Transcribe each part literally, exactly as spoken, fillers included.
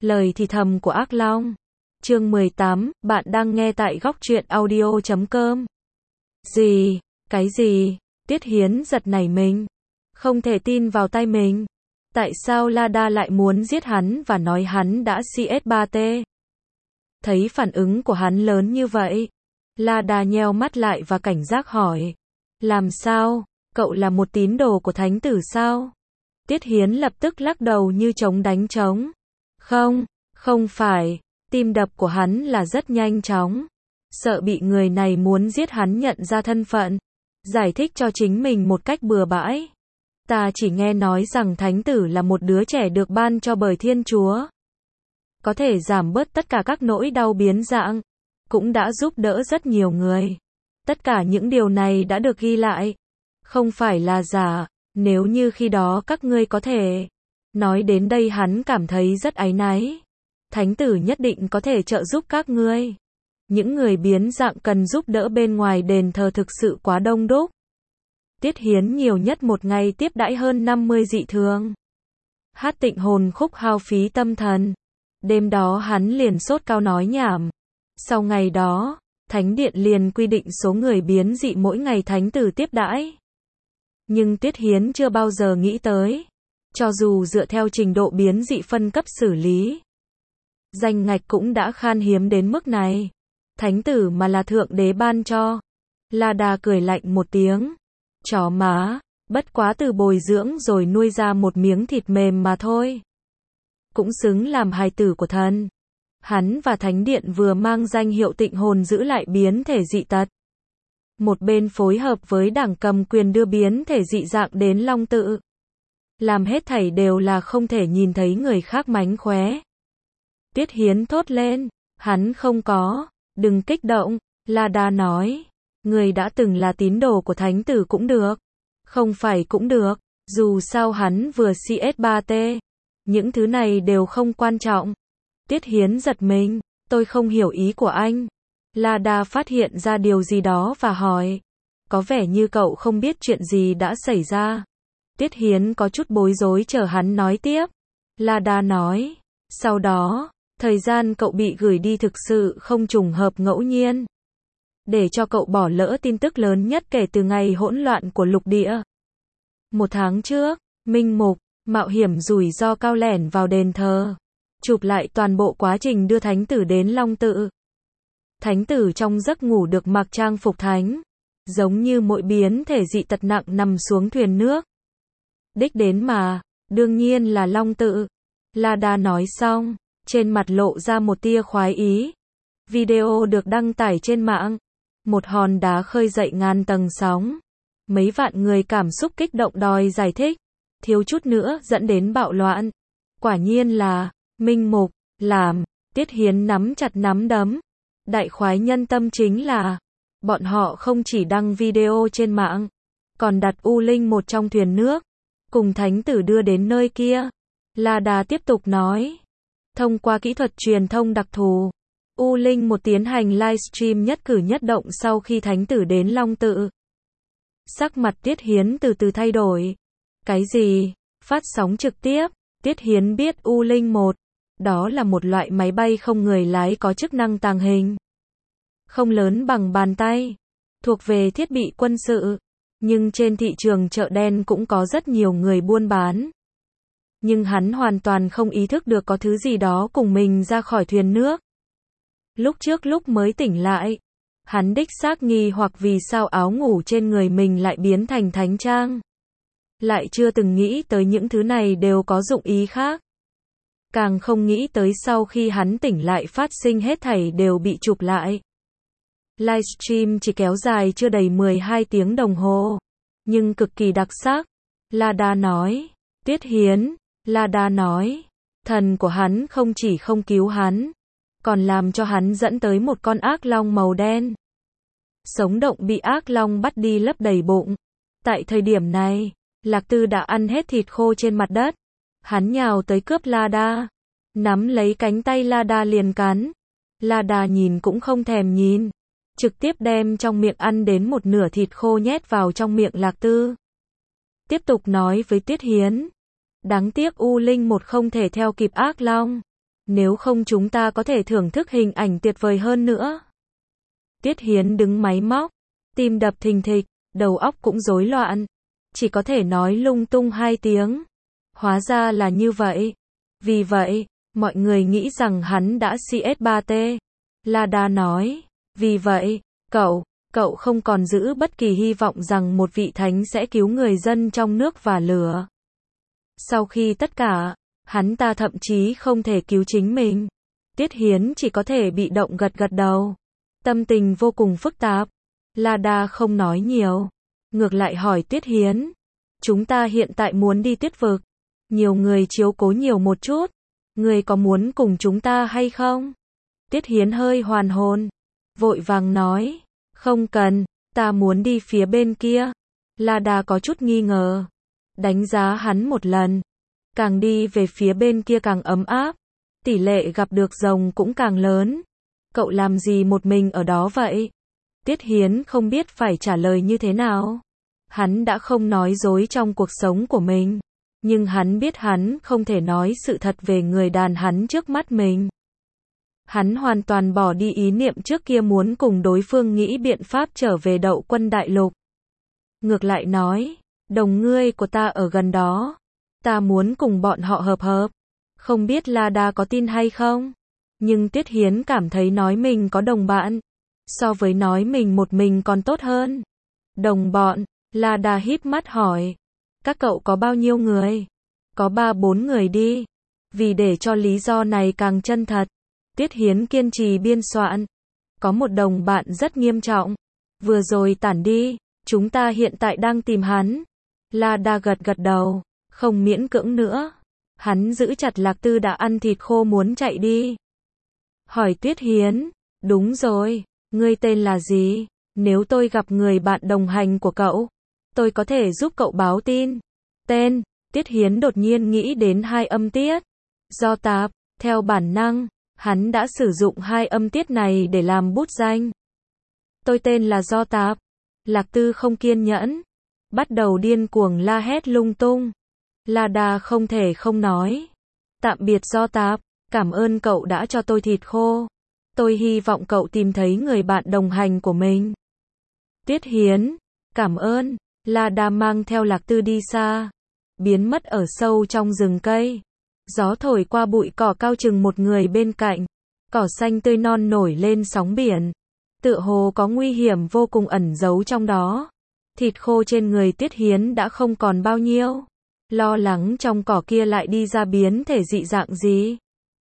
Lời thì thầm của ác long. Chương mười tám, bạn đang nghe tại góc truyện audio chấm com. Gì? Cái gì? Tiết Hiến giật nảy mình. Không thể tin vào tai mình. Tại sao Lada lại muốn giết hắn và nói hắn đã xê ét ba T? Thấy phản ứng của hắn lớn như vậy, Lada nheo mắt lại và cảnh giác hỏi. Làm sao? Cậu là một tín đồ của thánh tử sao? Tiết Hiến lập tức lắc đầu như trống đánh trống. Không, không phải. Tim đập của hắn là rất nhanh chóng. Sợ bị người này muốn giết hắn nhận ra thân phận. Giải thích cho chính mình một cách bừa bãi. Ta chỉ nghe nói rằng thánh tử là một đứa trẻ được ban cho bởi Thiên Chúa. Có thể giảm bớt tất cả các nỗi đau biến dạng. Cũng đã giúp đỡ rất nhiều người. Tất cả những điều này đã được ghi lại. Không phải là giả. Nếu như khi đó các ngươi có thể. Nói đến đây hắn cảm thấy rất áy náy. Thánh tử nhất định có thể trợ giúp các ngươi. Những người biến dạng cần giúp đỡ bên ngoài đền thờ thực sự quá đông đúc. Tiết Hiến nhiều nhất một ngày tiếp đãi hơn năm mươi dị thường. Hát tịnh hồn khúc hao phí tâm thần. Đêm đó hắn liền sốt cao nói nhảm. Sau ngày đó, Thánh Điện liền quy định số người biến dị mỗi ngày thánh tử tiếp đãi. Nhưng Tiết Hiến chưa bao giờ nghĩ tới. Cho dù dựa theo trình độ biến dị phân cấp xử lý, danh ngạch cũng đã khan hiếm đến mức này. Thánh tử mà là thượng đế ban cho. Lada cười lạnh một tiếng. Chó má, bất quá từ bồi dưỡng rồi nuôi ra một miếng thịt mềm mà thôi. Cũng xứng làm hài tử của thần. Hắn và Thánh Điện vừa mang danh hiệu tịnh hồn giữ lại biến thể dị tật. Một bên phối hợp với đảng cầm quyền đưa biến thể dị dạng đến Long Tự. Làm hết thảy đều là không thể nhìn thấy người khác mánh khóe. Tiết Hiến thốt lên. Hắn không có. Đừng kích động. Lada nói. Người đã từng là tín đồ của thánh tử cũng được. Không phải cũng được. Dù sao hắn vừa xê ét ba T. Những thứ này đều không quan trọng. Tiết Hiến giật mình. Tôi không hiểu ý của anh. Lada phát hiện ra điều gì đó và hỏi. Có vẻ như cậu không biết chuyện gì đã xảy ra. Tiết Hiến có chút bối rối chờ hắn nói tiếp. Lada nói. Sau đó, thời gian cậu bị gửi đi thực sự không trùng hợp ngẫu nhiên. Để cho cậu bỏ lỡ tin tức lớn nhất kể từ ngày hỗn loạn của lục địa. Một tháng trước, Minh Mục, mạo hiểm rủi ro cao lẻn vào đền thờ. Chụp lại toàn bộ quá trình đưa thánh tử đến Long Tự. Thánh tử trong giấc ngủ được mặc trang phục thánh. Giống như mỗi biến thể dị tật nặng nằm xuống thuyền nước. Đích đến mà, đương nhiên là Long Tự. Lada nói xong, trên mặt lộ ra một tia khoái ý. Video được đăng tải trên mạng. Một hòn đá khơi dậy ngàn tầng sóng. Mấy vạn người cảm xúc kích động đòi giải thích. Thiếu chút nữa dẫn đến bạo loạn. Quả nhiên là, Minh Mục, làm. Tiết Hiến nắm chặt nắm đấm. Đại khoái nhân tâm chính là, bọn họ không chỉ đăng video trên mạng, còn đặt U Linh một trong thuyền nước, cùng thánh tử đưa đến nơi kia. Lada tiếp tục nói. Thông qua kỹ thuật truyền thông đặc thù, U Linh một tiến hành livestream nhất cử nhất động sau khi thánh tử đến Long Tự. Sắc mặt Tiết Hiến từ từ thay đổi. Cái gì? Phát sóng trực tiếp? Tiết Hiến biết U Linh một. Đó là một loại máy bay không người lái có chức năng tàng hình. Không lớn bằng bàn tay. Thuộc về thiết bị quân sự. Nhưng trên thị trường chợ đen cũng có rất nhiều người buôn bán. Nhưng hắn hoàn toàn không ý thức được có thứ gì đó cùng mình ra khỏi thuyền nước. Lúc trước lúc mới tỉnh lại, hắn đích xác nghi hoặc vì sao áo ngủ trên người mình lại biến thành thánh trang. Lại chưa từng nghĩ tới những thứ này đều có dụng ý khác. Càng không nghĩ tới sau khi hắn tỉnh lại phát sinh hết thảy đều bị chụp lại. Livestream chỉ kéo dài chưa đầy mười hai tiếng đồng hồ. Nhưng cực kỳ đặc sắc. Lada nói. Tiết Hiến. Lada nói. Thần của hắn không chỉ không cứu hắn, còn làm cho hắn dẫn tới một con ác long màu đen. Sống động bị ác long bắt đi lấp đầy bụng. Tại thời điểm này, Lạc Tư đã ăn hết thịt khô trên mặt đất. Hắn nhào tới cướp Lada. Nắm lấy cánh tay Lada liền cắn. Lada nhìn cũng không thèm nhìn. Trực tiếp đem trong miệng ăn đến một nửa thịt khô nhét vào trong miệng Lạc Tư. Tiếp tục nói với Tiết Hiến. Đáng tiếc U Linh một không thể theo kịp ác long. Nếu không chúng ta có thể thưởng thức hình ảnh tuyệt vời hơn nữa. Tiết Hiến đứng máy móc, tim đập thình thịch, đầu óc cũng rối loạn. Chỉ có thể nói lung tung hai tiếng. Hóa ra là như vậy. Vì vậy, mọi người nghĩ rằng hắn đã xê ét ba tê. Lada nói. Vì vậy, cậu, cậu không còn giữ bất kỳ hy vọng rằng một vị thánh sẽ cứu người dân trong nước và lửa. Sau khi tất cả, hắn ta thậm chí không thể cứu chính mình. Tiết Hiến chỉ có thể bị động gật gật đầu. Tâm tình vô cùng phức tạp. Lada không nói nhiều. Ngược lại hỏi Tiết Hiến. Chúng ta hiện tại muốn đi tuyết vực. Nhiều người chiếu cố nhiều một chút. Người có muốn cùng chúng ta hay không? Tiết Hiến hơi hoàn hồn. Vội vàng nói. Không cần, ta muốn đi phía bên kia. Lada có chút nghi ngờ. Đánh giá hắn một lần. Càng đi về phía bên kia càng ấm áp. Tỷ lệ gặp được rồng cũng càng lớn. Cậu làm gì một mình ở đó vậy? Tiết Hiến không biết phải trả lời như thế nào. Hắn đã không nói dối trong cuộc sống của mình. Nhưng hắn biết hắn không thể nói sự thật về người đàn hắn trước mắt mình. Hắn hoàn toàn bỏ đi ý niệm trước kia muốn cùng đối phương nghĩ biện pháp trở về Đậu Quân Đại Lục. Ngược lại nói, đồng ngươi của ta ở gần đó. Ta muốn cùng bọn họ hợp hợp. Không biết Lada có tin hay không? Nhưng Tiết Hiến cảm thấy nói mình có đồng bạn. So với nói mình một mình còn tốt hơn. Đồng bọn, Lada híp mắt hỏi. Các cậu có bao nhiêu người? Có ba bốn người đi. Vì để cho lý do này càng chân thật. Tiết Hiến kiên trì biên soạn. Có một đồng bạn rất nghiêm trọng. Vừa rồi tản đi. Chúng ta hiện tại đang tìm hắn. Lada gật gật đầu. Không miễn cưỡng nữa. Hắn giữ chặt Lạc Tư đã ăn thịt khô muốn chạy đi. Hỏi Tiết Hiến. Đúng rồi. Ngươi tên là gì? Nếu tôi gặp người bạn đồng hành của cậu, tôi có thể giúp cậu báo tin. Tên. Tiết Hiến đột nhiên nghĩ đến hai âm tiết. Do tạp. Theo bản năng, hắn đã sử dụng hai âm tiết này để làm bút danh. Tôi tên là Do Tạp. Lạc Tư không kiên nhẫn. Bắt đầu điên cuồng la hét lung tung. Lada không thể không nói. Tạm biệt Do Tạp. Cảm ơn cậu đã cho tôi thịt khô. Tôi hy vọng cậu tìm thấy người bạn đồng hành của mình. Tiết Hiến. Cảm ơn. Lada mang theo Lạc Tư đi xa. Biến mất ở sâu trong rừng cây. Gió thổi qua bụi cỏ cao chừng một người bên cạnh. Cỏ xanh tươi non nổi lên sóng biển. Tựa hồ có nguy hiểm vô cùng ẩn giấu trong đó. Thịt khô trên người Tiết Hiến đã không còn bao nhiêu. Lo lắng trong cỏ kia lại đi ra biến thể dị dạng gì.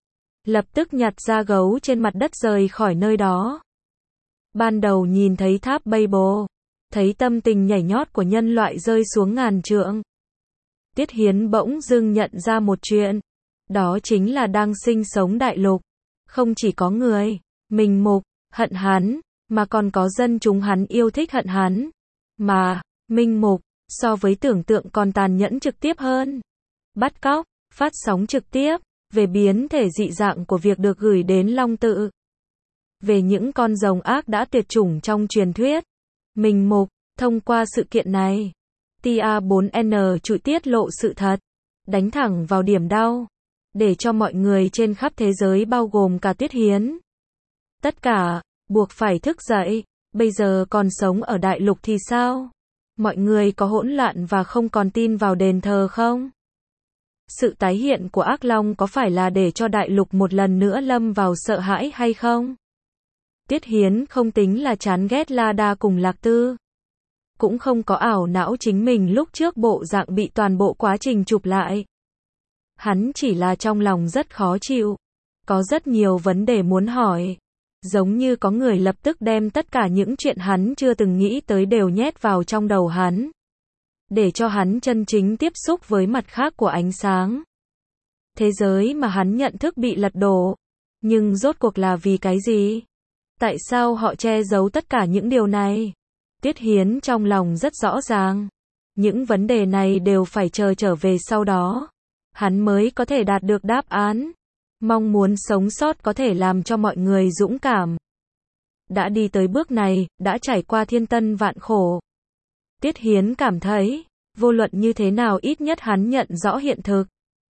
Lập tức nhặt ra gấu trên mặt đất rời khỏi nơi đó. Ban đầu nhìn thấy tháp Babel, thấy tâm tình nhảy nhót của nhân loại rơi xuống ngàn trượng. Tiết Hiến bỗng dưng nhận ra một chuyện. Đó chính là đang sinh sống đại lục. Không chỉ có người, mình mục, hận hắn, mà còn có dân chúng hắn yêu thích hận hắn. Mà, Minh Mục, so với tưởng tượng còn tàn nhẫn trực tiếp hơn. Bắt cóc, phát sóng trực tiếp, về biến thể dị dạng của việc được gửi đến Long Tự. Về những con rồng ác đã tuyệt chủng trong truyền thuyết. Minh Mục, thông qua sự kiện này, T A bốn N trụi tiết lộ sự thật, đánh thẳng vào điểm đau, để cho mọi người trên khắp thế giới bao gồm cả Tiết Hiến. Tất cả, buộc phải thức dậy, bây giờ còn sống ở đại lục thì sao? Mọi người có hỗn loạn và không còn tin vào đền thờ không? Sự tái hiện của ác long có phải là để cho đại lục một lần nữa lâm vào sợ hãi hay không? Tiết Hiến không tính là chán ghét Lada cùng Lạc Tư. Cũng không có ảo não chính mình lúc trước bộ dạng bị toàn bộ quá trình chụp lại. Hắn chỉ là trong lòng rất khó chịu. Có rất nhiều vấn đề muốn hỏi. Giống như có người lập tức đem tất cả những chuyện hắn chưa từng nghĩ tới đều nhét vào trong đầu hắn. Để cho hắn chân chính tiếp xúc với mặt khác của ánh sáng. Thế giới mà hắn nhận thức bị lật đổ. Nhưng rốt cuộc là vì cái gì? Tại sao họ che giấu tất cả những điều này? Tiết Hiến trong lòng rất rõ ràng. Những vấn đề này đều phải chờ trở về sau đó. Hắn mới có thể đạt được đáp án. Mong muốn sống sót có thể làm cho mọi người dũng cảm. Đã đi tới bước này, đã trải qua thiên tân vạn khổ. Tiết Hiến cảm thấy, vô luận như thế nào ít nhất hắn nhận rõ hiện thực.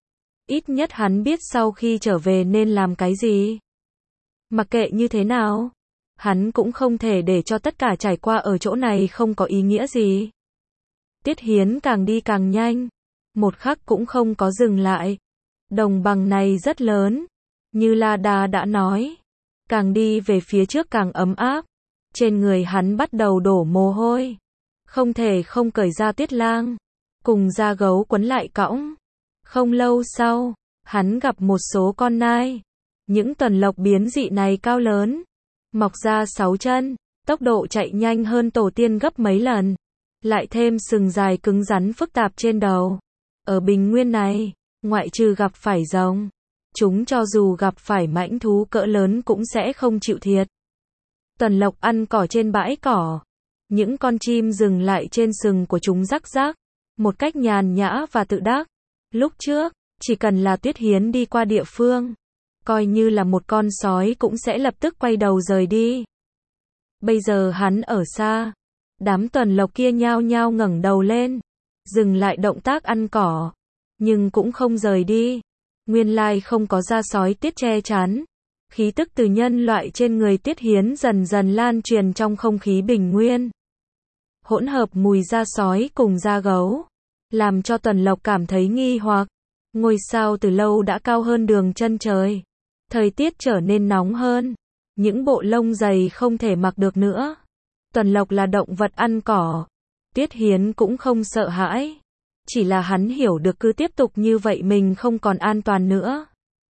Ít nhất hắn biết sau khi trở về nên làm cái gì. Mặc kệ như thế nào, hắn cũng không thể để cho tất cả trải qua ở chỗ này không có ý nghĩa gì. Tiết Hiến càng đi càng nhanh, một khắc cũng không có dừng lại. Đồng bằng này rất lớn, như La Đa đã nói, càng đi về phía trước càng ấm áp. Trên người hắn bắt đầu đổ mồ hôi, không thể không cởi ra Tiết Lang, cùng da gấu quấn lại cõng. Không lâu sau, hắn gặp một số con nai. Những tuần lộc biến dị này cao lớn, mọc ra sáu chân, tốc độ chạy nhanh hơn tổ tiên gấp mấy lần, lại thêm sừng dài cứng rắn phức tạp trên đầu. Ở bình nguyên này, ngoại trừ gặp phải rồng, chúng cho dù gặp phải mãnh thú cỡ lớn cũng sẽ không chịu thiệt. Tuần lộc ăn cỏ trên bãi cỏ, những con chim dừng lại trên sừng của chúng rắc rắc, một cách nhàn nhã và tự đắc. Lúc trước, chỉ cần là Tiết Hiến đi qua địa phương, coi như là một con sói cũng sẽ lập tức quay đầu rời đi. Bây giờ hắn ở xa, đám tuần lộc kia nhao nhao ngẩng đầu lên, dừng lại động tác ăn cỏ, nhưng cũng không rời đi. Nguyên lai không có da sói tiết che chắn, khí tức từ nhân loại trên người Tiết Hiến dần dần lan truyền trong không khí bình nguyên. Hỗn hợp mùi da sói cùng da gấu, làm cho tuần lộc cảm thấy nghi hoặc. Ngôi sao từ lâu đã cao hơn đường chân trời. Thời tiết trở nên nóng hơn. Những bộ lông dày không thể mặc được nữa. Tuần lộc là động vật ăn cỏ. Tiết Hiến cũng không sợ hãi. Chỉ là hắn hiểu được cứ tiếp tục như vậy mình không còn an toàn nữa.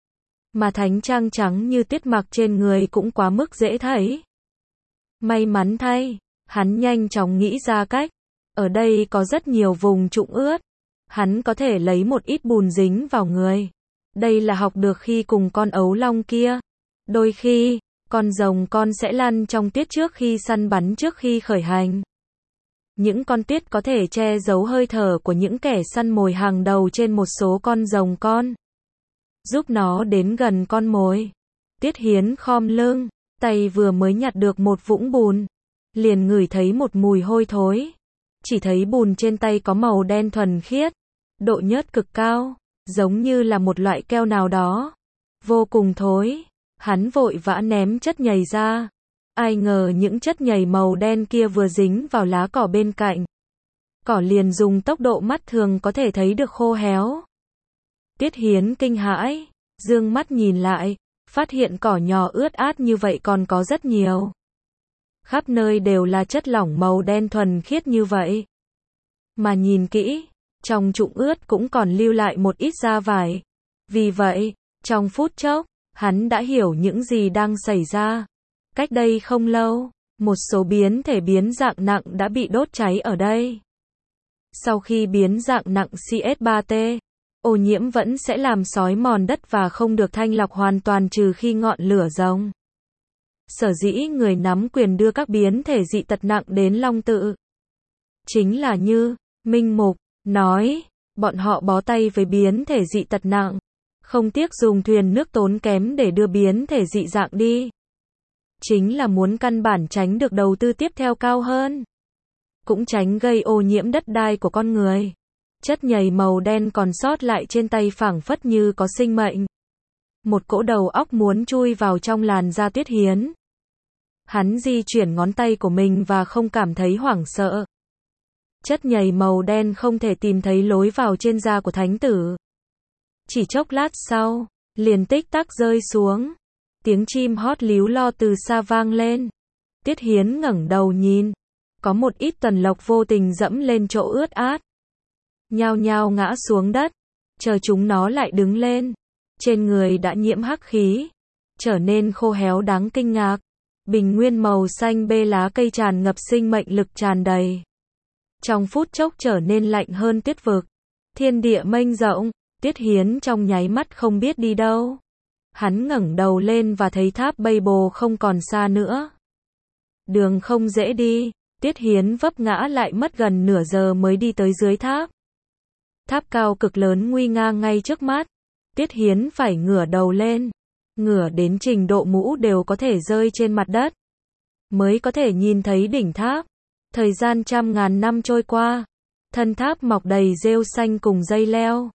Mà thánh trang trắng như Tiết mặc trên người cũng quá mức dễ thấy. May mắn thay, hắn nhanh chóng nghĩ ra cách. Ở đây có rất nhiều vùng trũng ướt. Hắn có thể lấy một ít bùn dính vào người. Đây là học được khi cùng con ấu long kia. Đôi khi, con rồng con sẽ lăn trong tiết trước khi săn bắn trước khi khởi hành. Những con tiết có thể che giấu hơi thở của những kẻ săn mồi hàng đầu trên một số con rồng con. Giúp nó đến gần con mồi. Tiết Hiến khom lưng, tay vừa mới nhặt được một vũng bùn, liền ngửi thấy một mùi hôi thối. Chỉ thấy bùn trên tay có màu đen thuần khiết, độ nhớt cực cao, giống như là một loại keo nào đó. Vô cùng thối, hắn vội vã ném chất nhầy ra. Ai ngờ những chất nhầy màu đen kia vừa dính vào lá cỏ bên cạnh. Cỏ liền dùng tốc độ mắt thường có thể thấy được khô héo. Tiết Hiến kinh hãi, dương mắt nhìn lại, phát hiện cỏ nhỏ ướt át như vậy còn có rất nhiều. Khắp nơi đều là chất lỏng màu đen thuần khiết như vậy. Mà nhìn kỹ, trong trũng ướt cũng còn lưu lại một ít da vải. Vì vậy, trong phút chốc, hắn đã hiểu những gì đang xảy ra. Cách đây không lâu, một số biến thể biến dạng nặng đã bị đốt cháy ở đây. Sau khi biến dạng nặng C S ba T, ô nhiễm vẫn sẽ làm xói mòn đất và không được thanh lọc hoàn toàn trừ khi ngọn lửa rồng. Sở dĩ người nắm quyền đưa các biến thể dị tật nặng đến Long Tự. Chính là như, Minh Mục, nói, bọn họ bó tay với biến thể dị tật nặng. Không tiếc dùng thuyền nước tốn kém để đưa biến thể dị dạng đi. Chính là muốn căn bản tránh được đầu tư tiếp theo cao hơn. Cũng tránh gây ô nhiễm đất đai của con người. Chất nhầy màu đen còn sót lại trên tay phảng phất như có sinh mệnh. Một cỗ đầu óc muốn chui vào trong làn da Tiết Hiến. Hắn di chuyển ngón tay của mình và không cảm thấy hoảng sợ. Chất nhầy màu đen không thể tìm thấy lối vào trên da của thánh tử. Chỉ chốc lát sau, liền tích tắc rơi xuống. Tiếng chim hót líu lo từ xa vang lên. Tiết Hiến ngẩng đầu nhìn. Có một ít tuần lộc vô tình dẫm lên chỗ ướt át. Nhao nhao ngã xuống đất. Chờ chúng nó lại đứng lên. Trên người đã nhiễm hắc khí. Trở nên khô héo đáng kinh ngạc. Bình nguyên màu xanh bê lá cây tràn ngập sinh mệnh lực tràn đầy. Trong phút chốc trở nên lạnh hơn tuyết vực. Thiên địa mênh rộng. Tiết Hiến trong nháy mắt không biết đi đâu. Hắn ngẩng đầu lên và thấy tháp Bây Bồ không còn xa nữa. Đường không dễ đi, Tiết Hiến vấp ngã lại mất gần nửa giờ mới đi tới dưới tháp. Tháp cao cực lớn nguy nga ngay trước mắt. Tiết Hiến phải ngửa đầu lên. Ngửa đến trình độ mũ đều có thể rơi trên mặt đất. Mới có thể nhìn thấy đỉnh tháp. Thời gian trăm ngàn năm trôi qua. Thân tháp mọc đầy rêu xanh cùng dây leo.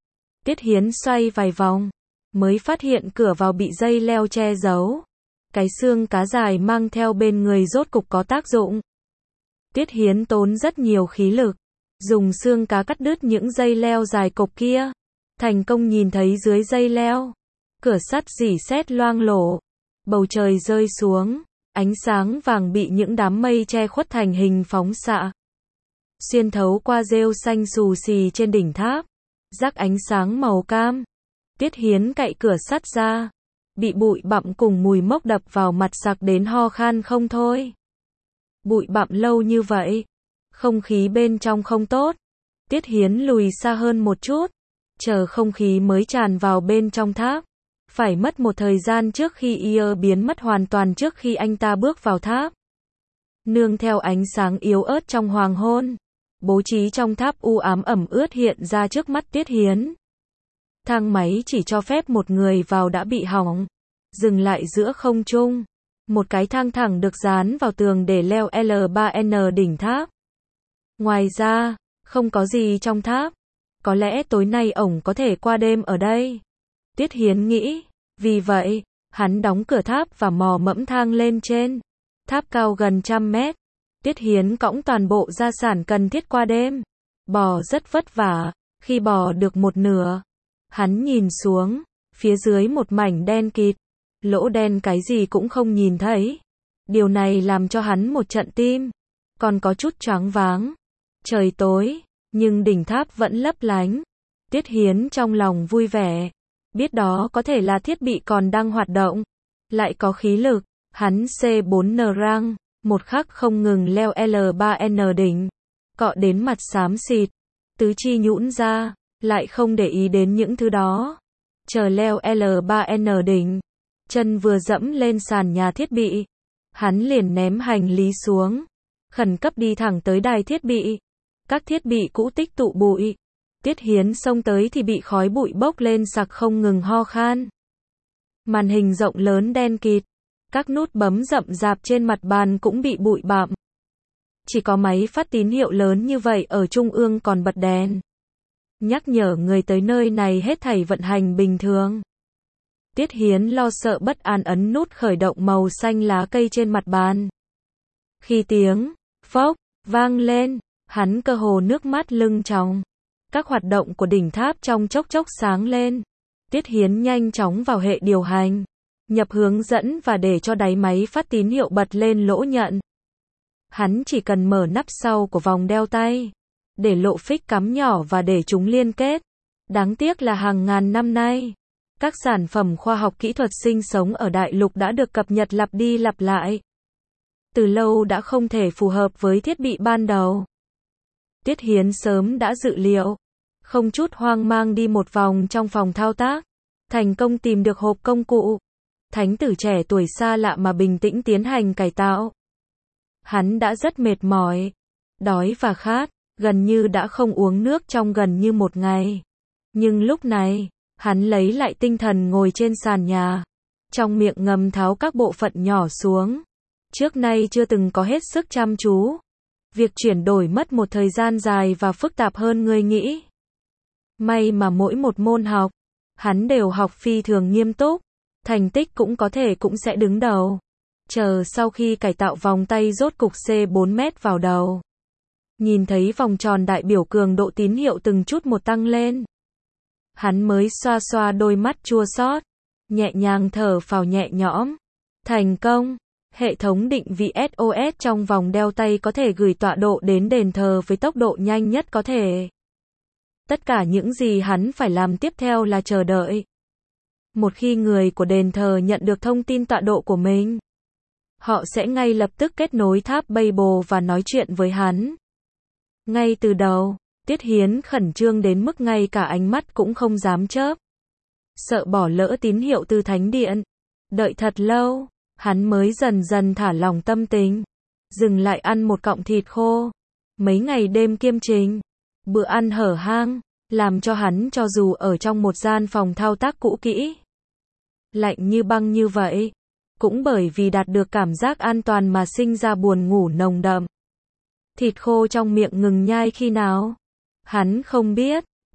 Tiết Hiến xoay vài vòng, mới phát hiện cửa vào bị dây leo che giấu. Cái xương cá dài mang theo bên người rốt cục có tác dụng. Tiết Hiến tốn rất nhiều khí lực, dùng xương cá cắt đứt những dây leo dài cộc kia. Thành công nhìn thấy dưới dây leo, cửa sắt rỉ sét loang lổ. Bầu trời rơi xuống, ánh sáng vàng bị những đám mây che khuất thành hình phóng xạ. Xuyên thấu qua rêu xanh xù xì trên đỉnh tháp, rắc ánh sáng màu cam. Tiết Hiến cạy cửa sắt ra, bị bụi bặm cùng mùi mốc đập vào mặt sặc đến ho khan không thôi. Bụi bặm lâu như vậy, không khí bên trong không tốt. Tiết Hiến lùi xa hơn một chút, chờ không khí mới tràn vào bên trong tháp. Phải mất một thời gian trước khi Ear biến mất hoàn toàn trước khi anh ta bước vào tháp. Nương theo ánh sáng yếu ớt trong hoàng hôn, bố trí trong tháp u ám ẩm ướt hiện ra trước mắt Tiết Hiến. Thang máy chỉ cho phép một người vào đã bị hỏng, dừng lại giữa không trung. Một cái thang thẳng được dán vào tường để leo L ba N đỉnh tháp. Ngoài ra, không có gì trong tháp. Có lẽ tối nay ổng có thể qua đêm ở đây. Tiết Hiến nghĩ. Vì vậy, hắn đóng cửa tháp và mò mẫm thang lên trên. Tháp cao gần trăm mét. Tiết Hiến cõng toàn bộ gia sản cần thiết qua đêm. Bò rất vất vả. Khi bò được một nửa, hắn nhìn xuống, phía dưới một mảnh đen kịt. Lỗ đen cái gì cũng không nhìn thấy. Điều này làm cho hắn một trận tim. Còn có chút choáng váng. Trời tối, nhưng đỉnh tháp vẫn lấp lánh. Tiết Hiến trong lòng vui vẻ. Biết đó có thể là thiết bị còn đang hoạt động. Lại có khí lực. Hắn C bốn N răng, một khắc không ngừng leo L ba N đỉnh. Cọ đến mặt xám xịt. Tứ chi nhũn ra, lại không để ý đến những thứ đó. Chờ leo L ba N đỉnh. Chân vừa dẫm lên sàn nhà thiết bị. Hắn liền ném hành lý xuống. Khẩn cấp đi thẳng tới đài thiết bị. Các thiết bị cũ tích tụ bụi. Tiết Hiến xông tới thì bị khói bụi bốc lên sặc không ngừng ho khan. Màn hình rộng lớn đen kịt. Các nút bấm rậm rạp trên mặt bàn cũng bị bụi bặm. Chỉ có máy phát tín hiệu lớn như vậy ở trung ương còn bật đèn. Nhắc nhở người tới nơi này hết thảy vận hành bình thường. Tiết Hiến lo sợ bất an ấn nút khởi động màu xanh lá cây trên mặt bàn. Khi tiếng phốc vang lên, hắn cơ hồ nước mắt lưng tròng. Các hoạt động của đỉnh tháp trong chốc chốc sáng lên. Tiết Hiến nhanh chóng vào hệ điều hành, nhập hướng dẫn và để cho đáy máy phát tín hiệu bật lên lỗ nhận. Hắn chỉ cần mở nắp sau của vòng đeo tay, để lộ phích cắm nhỏ và để chúng liên kết. Đáng tiếc là hàng ngàn năm nay, các sản phẩm khoa học kỹ thuật sinh sống ở đại lục đã được cập nhật lặp đi lặp lại. Từ lâu đã không thể phù hợp với thiết bị ban đầu. Tiết Hiến sớm đã dự liệu, không chút hoang mang đi một vòng trong phòng thao tác, thành công tìm được hộp công cụ. Thánh tử trẻ tuổi xa lạ mà bình tĩnh tiến hành cải tạo. Hắn đã rất mệt mỏi, đói và khát, gần như đã không uống nước trong gần như một ngày. Nhưng lúc này, hắn lấy lại tinh thần ngồi trên sàn nhà, trong miệng ngầm tháo các bộ phận nhỏ xuống. Trước nay chưa từng có hết sức chăm chú. Việc chuyển đổi mất một thời gian dài và phức tạp hơn người nghĩ. May mà mỗi một môn học, hắn đều học phi thường nghiêm túc, thành tích cũng có thể cũng sẽ đứng đầu. Chờ sau khi cải tạo vòng tay rốt cục C bốn mét vào đầu. Nhìn thấy vòng tròn đại biểu cường độ tín hiệu từng chút một tăng lên. Hắn mới xoa xoa đôi mắt chua xót, nhẹ nhàng thở phào nhẹ nhõm. Thành công! Hệ thống định vị S O S trong vòng đeo tay có thể gửi tọa độ đến đền thờ với tốc độ nhanh nhất có thể. Tất cả những gì hắn phải làm tiếp theo là chờ đợi. Một khi người của đền thờ nhận được thông tin tọa độ của mình, họ sẽ ngay lập tức kết nối tháp Babel và nói chuyện với hắn. Ngay từ đầu, Tiết Hiến khẩn trương đến mức ngay cả ánh mắt cũng không dám chớp. Sợ bỏ lỡ tín hiệu từ thánh điện. Đợi thật lâu, hắn mới dần dần thả lỏng tâm tình. Dừng lại ăn một cọng thịt khô. Mấy ngày đêm kiêm trình, bữa ăn hở hang, làm cho hắn cho dù ở trong một gian phòng thao tác cũ kỹ, lạnh như băng như vậy, cũng bởi vì đạt được cảm giác an toàn mà sinh ra buồn ngủ nồng đậm. Thịt khô trong miệng ngừng nhai khi nào? Hắn không biết,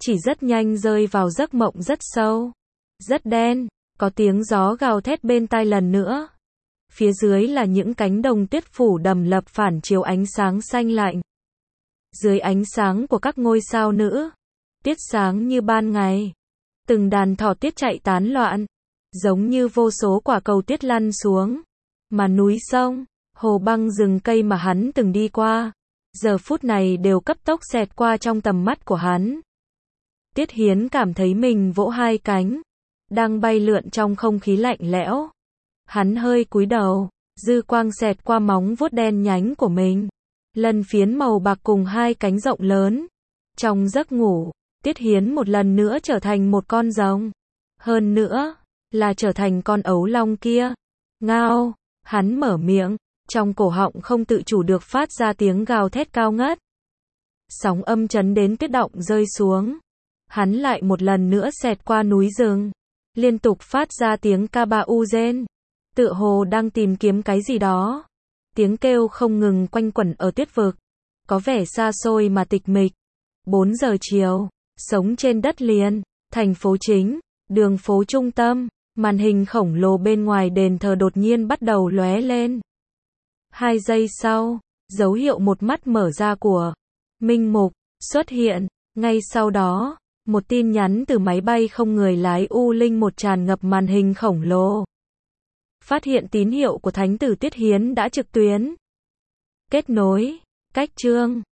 chỉ rất nhanh rơi vào giấc mộng rất sâu, rất đen, có tiếng gió gào thét bên tai lần nữa. Phía dưới là những cánh đồng tuyết phủ đầm lập phản chiếu ánh sáng xanh lạnh. Dưới ánh sáng của các ngôi sao nữ, tiết sáng như ban ngày. Từng đàn thỏ tiết chạy tán loạn, giống như vô số quả cầu tiết lăn xuống. Mà núi sông, hồ băng rừng cây mà hắn từng đi qua, giờ phút này đều cấp tốc xẹt qua trong tầm mắt của hắn. Tiết Hiến cảm thấy mình vỗ hai cánh, đang bay lượn trong không khí lạnh lẽo. Hắn hơi cúi đầu, dư quang xẹt qua móng vuốt đen nhánh của mình. Lân phiến màu bạc cùng hai cánh rộng lớn. Trong giấc ngủ, Tiết Hiến một lần nữa trở thành một con rồng. Hơn nữa, là trở thành con ấu long kia. Ngao, hắn mở miệng, trong cổ họng không tự chủ được phát ra tiếng gào thét cao ngất. Sóng âm chấn đến tuyết động rơi xuống. Hắn lại một lần nữa xẹt qua núi rừng, liên tục phát ra tiếng ca ba u rên, tựa hồ đang tìm kiếm cái gì đó. Tiếng kêu không ngừng quanh quẩn ở tuyết vực, có vẻ xa xôi mà tịch mịch. bốn giờ chiều, sống trên đất liền, thành phố chính, đường phố trung tâm, màn hình khổng lồ bên ngoài đền thờ đột nhiên bắt đầu lóe lên. Hai giây sau, dấu hiệu một mắt mở ra của Minh Mục xuất hiện, ngay sau đó, một tin nhắn từ máy bay không người lái U Linh một tràn ngập màn hình khổng lồ. Phát hiện tín hiệu của Thánh tử Tiết Hiến đã trực tuyến. Kết nối, cách chương.